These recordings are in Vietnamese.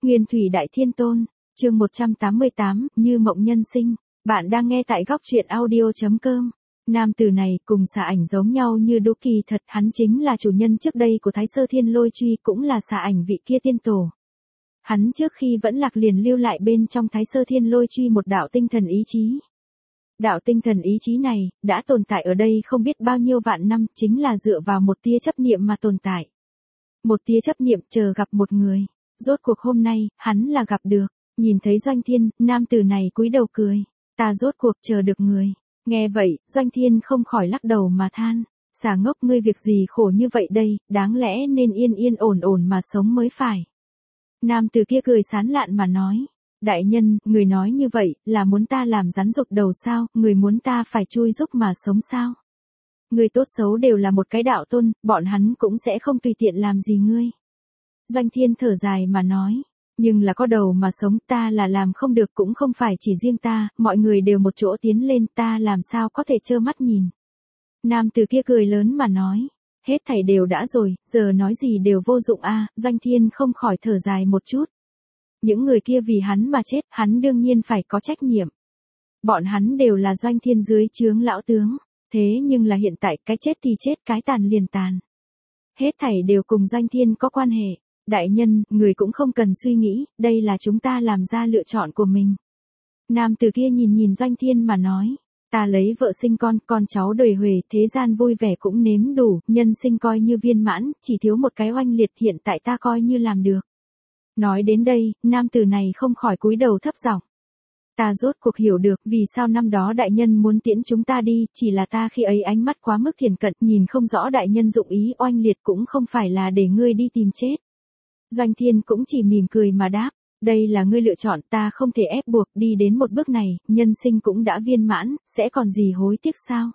Nguyên Thủy Đại Thiên Tôn, chương 188, Như Mộng Nhân Sinh. Bạn đang nghe tại góc truyện audio.com. Nam tử này cùng xà ảnh giống nhau như đúc, kỳ thật hắn chính là chủ nhân trước đây của Thái Sơ Thiên Lôi Truy, cũng là xà ảnh vị kia tiên tổ. Hắn trước khi vẫn lạc liền lưu lại bên trong Thái Sơ Thiên Lôi Truy một đạo tinh thần ý chí. Đạo tinh thần ý chí này, đã tồn tại ở đây không biết bao nhiêu vạn năm, chính là dựa vào một tia chấp niệm mà tồn tại. Một tia chấp niệm chờ gặp một người. Rốt cuộc hôm nay, hắn là gặp được. Nhìn thấy Doanh Thiên, nam tử này cúi đầu cười. Ta rốt cuộc chờ được người. Nghe vậy, Doanh Thiên không khỏi lắc đầu mà than. Xà ngốc, ngươi việc gì khổ như vậy đây, đáng lẽ nên yên yên ổn ổn mà sống mới phải. Nam tử kia cười sán lạn mà nói. Đại nhân, người nói như vậy, là muốn ta làm rắn rục đầu sao, người muốn ta phải chui rúc mà sống sao? Người tốt xấu đều là một cái đạo tôn, bọn hắn cũng sẽ không tùy tiện làm gì ngươi. Doanh Thiên thở dài mà nói, nhưng là có đầu mà sống, ta là làm không được, cũng không phải chỉ riêng ta, mọi người đều một chỗ tiến lên, ta làm sao có thể trơ mắt nhìn. Nam tử kia cười lớn mà nói, hết thảy đều đã rồi, giờ nói gì đều vô dụng a. Doanh Thiên không khỏi thở dài một chút. Những người kia vì hắn mà chết, hắn đương nhiên phải có trách nhiệm. Bọn hắn đều là Doanh Thiên dưới trướng lão tướng, thế nhưng là hiện tại cái chết thì chết, cái tàn liền tàn. Hết thảy đều cùng Doanh Thiên có quan hệ. Đại nhân, người cũng không cần suy nghĩ, đây là chúng ta làm ra lựa chọn của mình. Nam tử kia nhìn Doanh Thiên mà nói, ta lấy vợ sinh con cháu đời huề, thế gian vui vẻ cũng nếm đủ, nhân sinh coi như viên mãn, chỉ thiếu một cái oanh liệt, hiện tại ta coi như làm được. Nói đến đây, nam tử này không khỏi cúi đầu thấp giọng. Ta rốt cuộc hiểu được vì sao năm đó đại nhân muốn tiễn chúng ta đi, chỉ là ta khi ấy ánh mắt quá mức thiển cận, nhìn không rõ đại nhân dụng ý, oanh liệt cũng không phải là để ngươi đi tìm chết. Doanh Thiên cũng chỉ mỉm cười mà đáp, đây là ngươi lựa chọn, ta không thể ép buộc, đi đến một bước này, nhân sinh cũng đã viên mãn, sẽ còn gì hối tiếc sao?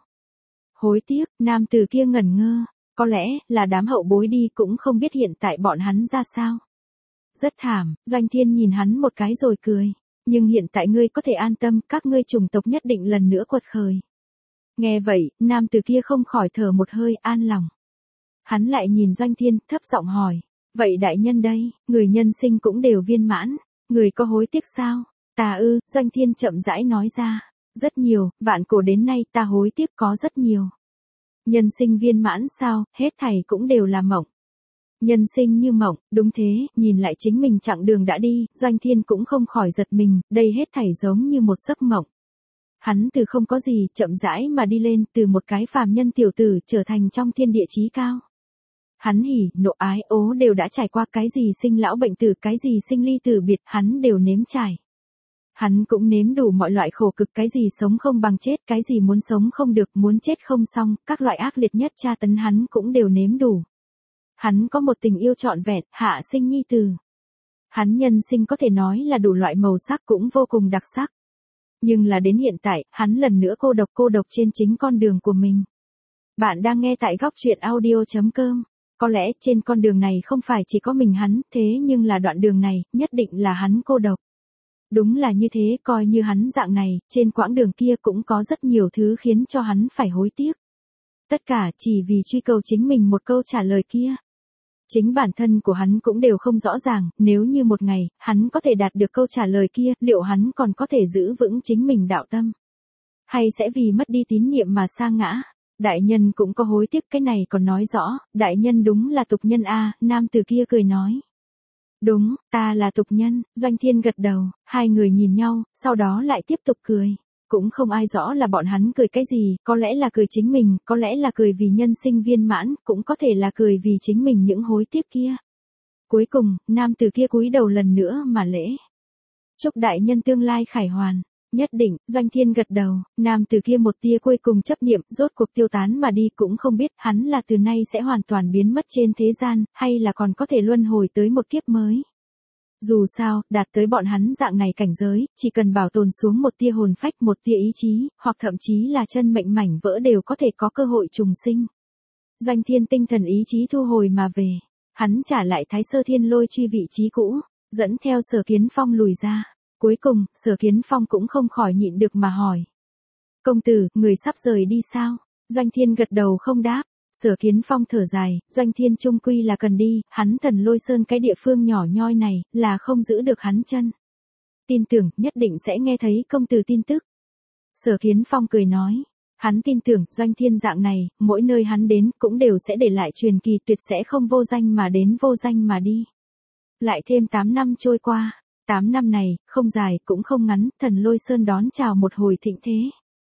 Hối tiếc, nam tử kia ngẩn ngơ, có lẽ là đám hậu bối đi cũng không biết hiện tại bọn hắn ra sao. Rất thảm, Doanh Thiên nhìn hắn một cái rồi cười, nhưng hiện tại ngươi có thể an tâm, các ngươi chủng tộc nhất định lần nữa quật khởi. Nghe vậy, nam tử kia không khỏi thở một hơi an lòng. Hắn lại nhìn Doanh Thiên, thấp giọng hỏi. Vậy đại nhân đây, người nhân sinh cũng đều viên mãn, người có hối tiếc sao? Ta Doanh Thiên chậm rãi nói ra, rất nhiều, vạn cổ đến nay ta hối tiếc có rất nhiều. Nhân sinh viên mãn sao, hết thảy cũng đều là mộng. Nhân sinh như mộng, đúng thế, nhìn lại chính mình chặng đường đã đi, Doanh Thiên cũng không khỏi giật mình, đây hết thảy giống như một giấc mộng. Hắn từ không có gì, chậm rãi mà đi lên, từ một cái phàm nhân tiểu tử trở thành trong thiên địa chí cao. Hắn hỉ, nộ ái, ố đều đã trải qua, cái gì sinh lão bệnh tử, cái gì sinh ly tử biệt, hắn đều nếm trải. Hắn cũng nếm đủ mọi loại khổ cực, cái gì sống không bằng chết, cái gì muốn sống không được, muốn chết không xong, các loại ác liệt nhất tra tấn hắn cũng đều nếm đủ. Hắn có một tình yêu trọn vẹn, hạ sinh nhi tử. Hắn nhân sinh có thể nói là đủ loại màu sắc, cũng vô cùng đặc sắc. Nhưng là đến hiện tại, hắn lần nữa cô độc trên chính con đường của mình. Bạn đang nghe tại góc truyện audio.com. Có lẽ trên con đường này không phải chỉ có mình hắn, thế nhưng là đoạn đường này, nhất định là hắn cô độc. Đúng là như thế, coi như hắn dạng này, trên quãng đường kia cũng có rất nhiều thứ khiến cho hắn phải hối tiếc. Tất cả chỉ vì truy cầu chính mình một câu trả lời kia. Chính bản thân của hắn cũng đều không rõ ràng, nếu như một ngày, hắn có thể đạt được câu trả lời kia, liệu hắn còn có thể giữ vững chính mình đạo tâm? Hay sẽ vì mất đi tín niệm mà sa ngã? Đại nhân cũng có hối tiếc, cái này còn nói rõ, đại nhân đúng là tục nhân a. Nam tử kia cười nói. Đúng, ta là tục nhân. Doanh Thiên gật đầu, hai người nhìn nhau, sau đó lại tiếp tục cười. Cũng không ai rõ là bọn hắn cười cái gì, có lẽ là cười chính mình, có lẽ là cười vì nhân sinh viên mãn, cũng có thể là cười vì chính mình những hối tiếc kia. Cuối cùng, nam tử kia cúi đầu lần nữa mà lễ. Chúc đại nhân tương lai khải hoàn. Nhất định, Doanh Thiên gật đầu, nam tử kia một tia cuối cùng chấp niệm, rốt cuộc tiêu tán mà đi, cũng không biết hắn là từ nay sẽ hoàn toàn biến mất trên thế gian, hay là còn có thể luân hồi tới một kiếp mới. Dù sao, đạt tới bọn hắn dạng này cảnh giới, chỉ cần bảo tồn xuống một tia hồn phách, một tia ý chí, hoặc thậm chí là chân mệnh mảnh vỡ đều có thể có cơ hội trùng sinh. Doanh Thiên tinh thần ý chí thu hồi mà về, hắn trả lại Thái Sơ Thiên Lôi Truy vị trí cũ, dẫn theo Sở Kiến Phong lùi ra. Cuối cùng, Sở Kiến Phong cũng không khỏi nhịn được mà hỏi. Công tử, người sắp rời đi sao? Doanh Thiên gật đầu không đáp. Sở Kiến Phong thở dài, Doanh Thiên chung quy là cần đi, hắn Thần Lôi Sơn cái địa phương nhỏ nhoi này, là không giữ được hắn chân. Tin tưởng, nhất định sẽ nghe thấy công tử tin tức. Sở Kiến Phong cười nói, hắn tin tưởng, Doanh Thiên dạng này, mỗi nơi hắn đến, cũng đều sẽ để lại truyền kỳ tuyệt sẽ không vô danh mà đến vô danh mà đi. Lại thêm 8 năm trôi qua, 8 năm này, không dài, cũng không ngắn, Thần Lôi Sơn đón chào một hồi thịnh thế.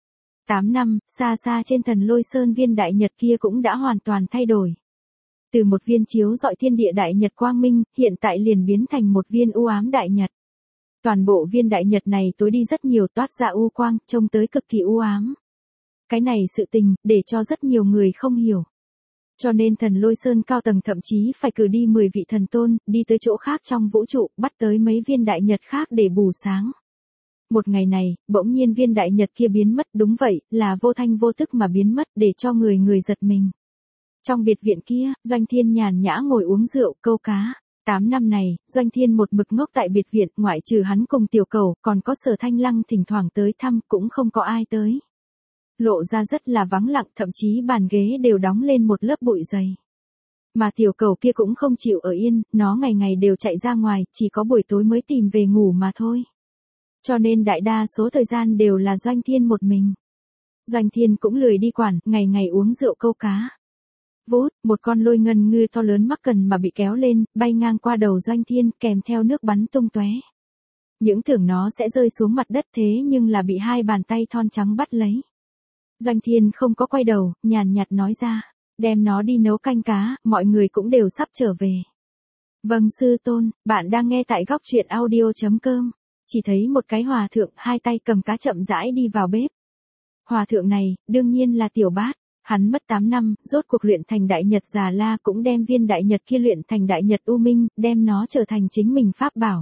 8 năm, xa xa trên Thần Lôi Sơn viên đại nhật kia cũng đã hoàn toàn thay đổi. Từ một viên chiếu rọi thiên địa đại nhật quang minh, hiện tại liền biến thành một viên u ám đại nhật. Toàn bộ viên đại nhật này tối đi rất nhiều, toát ra u quang, trông tới cực kỳ u ám. Cái này sự tình, để cho rất nhiều người không hiểu. Cho nên Thần Lôi Sơn cao tầng thậm chí phải cử đi 10 vị thần tôn, đi tới chỗ khác trong vũ trụ, bắt tới mấy viên đại nhật khác để bù sáng. Một ngày này, bỗng nhiên viên đại nhật kia biến mất, đúng vậy, là vô thanh vô tức mà biến mất, để cho người giật mình. Trong biệt viện kia, Doanh Thiên nhàn nhã ngồi uống rượu, câu cá. 8 năm này, Doanh Thiên một mực ngốc tại biệt viện, ngoại trừ hắn cùng tiểu cầu, còn có Sở Thanh Lăng thỉnh thoảng tới thăm, cũng không có ai tới. Lộ ra rất là vắng lặng, thậm chí bàn ghế đều đóng lên một lớp bụi dày. Mà tiểu cầu kia cũng không chịu ở yên, nó ngày ngày đều chạy ra ngoài, chỉ có buổi tối mới tìm về ngủ mà thôi. Cho nên đại đa số thời gian đều là Doanh Thiên một mình. Doanh Thiên cũng lười đi quản, ngày ngày uống rượu câu cá. Vút, một con lôi ngân ngư to lớn mắc cần mà bị kéo lên, bay ngang qua đầu Doanh Thiên, kèm theo nước bắn tung tóe. Những tưởng nó sẽ rơi xuống mặt đất, thế nhưng là bị hai bàn tay thon trắng bắt lấy. Doanh Thiên không có quay đầu, nhàn nhạt nói ra, đem nó đi nấu canh cá, mọi người cũng đều sắp trở về. Vâng sư tôn, bạn đang nghe tại góc truyện audio.com. Chỉ thấy một cái hòa thượng, hai tay cầm cá chậm rãi đi vào bếp. Hòa thượng này, đương nhiên là Tiểu Bát. Hắn mất 8 năm, rốt cuộc luyện thành đại nhật Già La, cũng đem viên đại nhật kia luyện thành đại nhật U Minh, đem nó trở thành chính mình pháp bảo.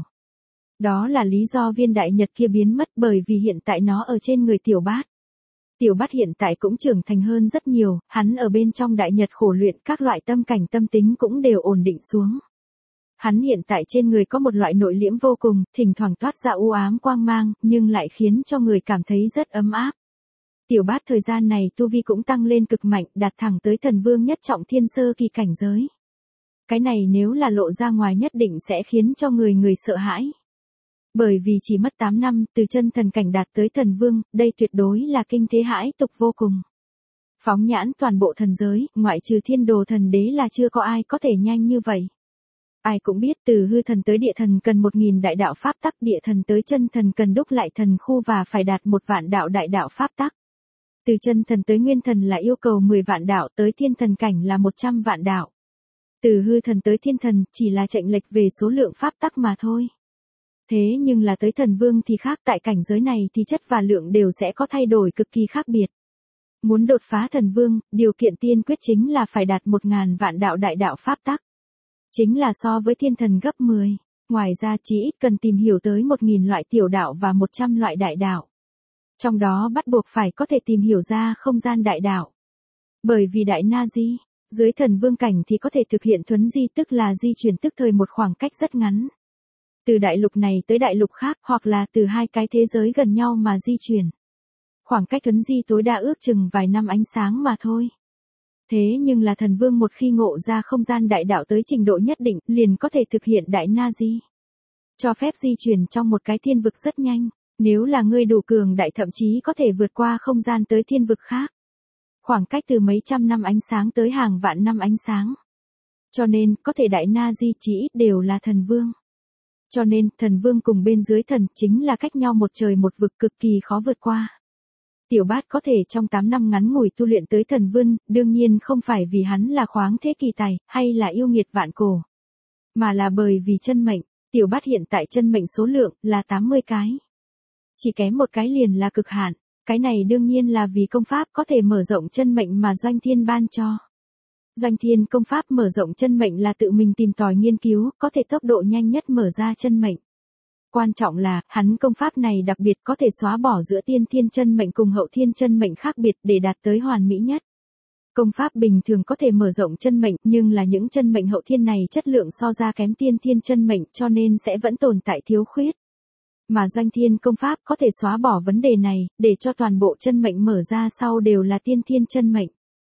Đó là lý do viên đại nhật kia biến mất, bởi vì hiện tại nó ở trên người Tiểu Bát. Tiểu Bát hiện tại cũng trưởng thành hơn rất nhiều, hắn ở bên trong đại nhật khổ luyện, các loại tâm cảnh tâm tính cũng đều ổn định xuống. Hắn hiện tại trên người có một loại nội liễm vô cùng, thỉnh thoảng toát ra u ám quang mang, nhưng lại khiến cho người cảm thấy rất ấm áp. Tiểu Bát thời gian này tu vi cũng tăng lên cực mạnh, đạt thẳng tới thần vương nhất trọng thiên sơ kỳ cảnh giới. Cái này nếu là lộ ra ngoài nhất định sẽ khiến cho người sợ hãi. Bởi vì chỉ mất 8 năm, từ chân thần cảnh đạt tới thần vương, đây tuyệt đối là kinh thế hãi tục vô cùng. Phóng nhãn toàn bộ thần giới, ngoại trừ Thiên Đồ Thần Đế là chưa có ai có thể nhanh như vậy. Ai cũng biết từ hư thần tới địa thần cần 1000 đại đạo pháp tắc, địa thần tới chân thần cần đúc lại thần khu và phải đạt 1 vạn đạo đại đạo pháp tắc. Từ chân thần tới nguyên thần là yêu cầu 10 vạn đạo, tới thiên thần cảnh là 100 vạn đạo. Từ hư thần tới thiên thần chỉ là chênh lệch về số lượng pháp tắc mà thôi. Thế nhưng là tới thần vương thì khác, tại cảnh giới này thì chất và lượng đều sẽ có thay đổi cực kỳ khác biệt. Muốn đột phá thần vương, điều kiện tiên quyết chính là phải đạt 1000 vạn đạo đại đạo pháp tắc. Chính là so với thiên thần gấp 10. Ngoài ra chỉ ít cần tìm hiểu tới 1000 loại tiểu đạo và 100 loại đại đạo. Trong đó bắt buộc phải có thể tìm hiểu ra không gian đại đạo. Bởi vì đại na di, dưới thần vương cảnh thì có thể thực hiện thuấn di, tức là di chuyển tức thời một khoảng cách rất ngắn. Từ đại lục này tới đại lục khác, hoặc là từ hai cái thế giới gần nhau mà di chuyển. Khoảng cách thuấn di tối đa ước chừng vài năm ánh sáng mà thôi. Thế nhưng là thần vương một khi ngộ ra không gian đại đạo tới trình độ nhất định, liền có thể thực hiện đại na di. Cho phép di chuyển trong một cái thiên vực rất nhanh. Nếu là ngươi đủ cường đại thậm chí có thể vượt qua không gian tới thiên vực khác. Khoảng cách từ mấy trăm năm ánh sáng tới hàng vạn năm ánh sáng. Cho nên, có thể đại na di chỉ ít đều là thần vương. Cho nên, thần vương cùng bên dưới thần chính là cách nhau một trời một vực, cực kỳ khó vượt qua. Tiểu Bát có thể trong 8 năm ngắn ngủi tu luyện tới thần vương, đương nhiên không phải vì hắn là khoáng thế kỳ tài, hay là yêu nghiệt vạn cổ. Mà là bởi vì chân mệnh, Tiểu Bát hiện tại chân mệnh số lượng là 80 cái. Chỉ kém một cái liền là cực hạn, cái này đương nhiên là vì công pháp có thể mở rộng chân mệnh mà Doanh Thiên ban cho. Doanh Thiên công pháp mở rộng chân mệnh là tự mình tìm tòi nghiên cứu, có thể tốc độ nhanh nhất mở ra chân mệnh. Quan trọng là, hắn công pháp này đặc biệt có thể xóa bỏ giữa tiên thiên chân mệnh cùng hậu thiên chân mệnh khác biệt để đạt tới hoàn mỹ nhất. Công pháp bình thường có thể mở rộng chân mệnh, nhưng là những chân mệnh hậu thiên này chất lượng so ra kém tiên thiên chân mệnh, cho nên sẽ vẫn tồn tại thiếu khuyết. Mà Doanh Thiên công pháp có thể xóa bỏ vấn đề này, để cho toàn bộ chân mệnh mở ra sau đều là tiên thiên chân mệnh.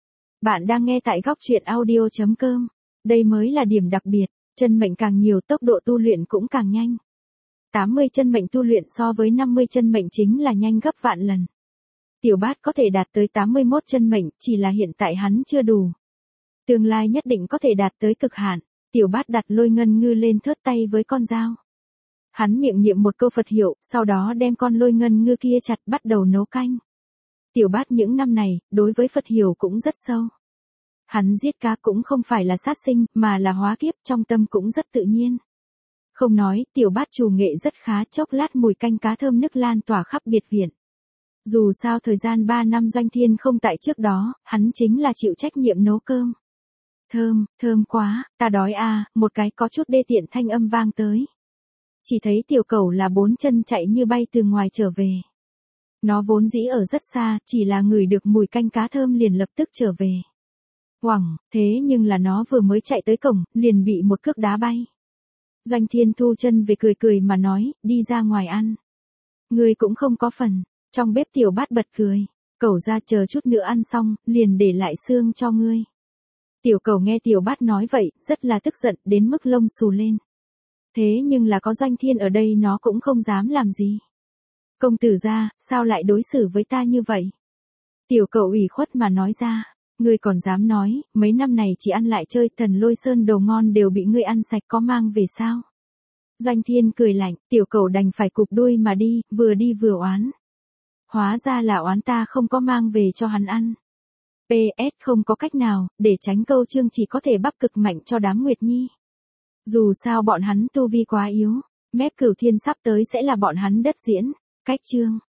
Bạn đang nghe tại góc truyện audio.com. Đây mới là điểm đặc biệt, chân mệnh càng nhiều tốc độ tu luyện cũng càng nhanh. 80 chân mệnh tu luyện so với 50 chân mệnh chính là nhanh gấp vạn lần. Tiểu Bát có thể đạt tới 81 chân mệnh, chỉ là hiện tại hắn chưa đủ. Tương lai nhất định có thể đạt tới cực hạn. Tiểu Bát đặt Lôi Ngân Ngư lên thớt tay với con dao. Hắn miệng niệm một câu Phật hiệu, sau đó đem con Lôi Ngân Ngư kia chặt bắt đầu nấu canh. Tiểu Bát những năm này, đối với Phật hiểu cũng rất sâu. Hắn giết cá cũng không phải là sát sinh, mà là hóa kiếp, trong tâm cũng rất tự nhiên. Không nói, Tiểu Bát chủ nghệ rất khá, chốc lát mùi canh cá thơm nức lan tỏa khắp biệt viện. Dù sao thời gian 3 năm Doanh Thiên không tại trước đó, hắn chính là chịu trách nhiệm nấu cơm. Thơm quá, ta đói à, một cái có chút đê tiện thanh âm vang tới. Chỉ thấy tiểu cẩu là 4 chân chạy như bay từ ngoài trở về. Nó vốn dĩ ở rất xa, chỉ là ngửi được mùi canh cá thơm liền lập tức trở về. Hoảng, thế nhưng là nó vừa mới chạy tới cổng, liền bị một cước đá bay. Doanh Thiên thu chân về cười mà nói, đi ra ngoài ăn. Ngươi cũng không có phần, trong bếp Tiểu Bát bật cười. Cẩu ra chờ chút nữa ăn xong, liền để lại xương cho ngươi. Tiểu cẩu nghe Tiểu Bát nói vậy, rất là tức giận đến mức lông xù lên. Thế nhưng là có Doanh Thiên ở đây nó cũng không dám làm gì. Công tử gia, sao lại đối xử với ta như vậy? Tiểu cẩu ủy khuất mà nói ra, ngươi còn dám nói, mấy năm này chỉ ăn lại chơi Thần Lôi Sơn đồ ngon đều bị ngươi ăn sạch có mang về sao? Doanh Thiên cười lạnh, tiểu cẩu đành phải cụp đuôi mà đi vừa oán. Hóa ra là oán ta không có mang về cho hắn ăn. PS không có cách nào, để tránh câu chương chỉ có thể bắp cực mạnh cho đám Nguyệt Nhi. Dù sao bọn hắn tu vi quá yếu, mép Cửu Thiên sắp tới sẽ là bọn hắn đất diễn. Cách chương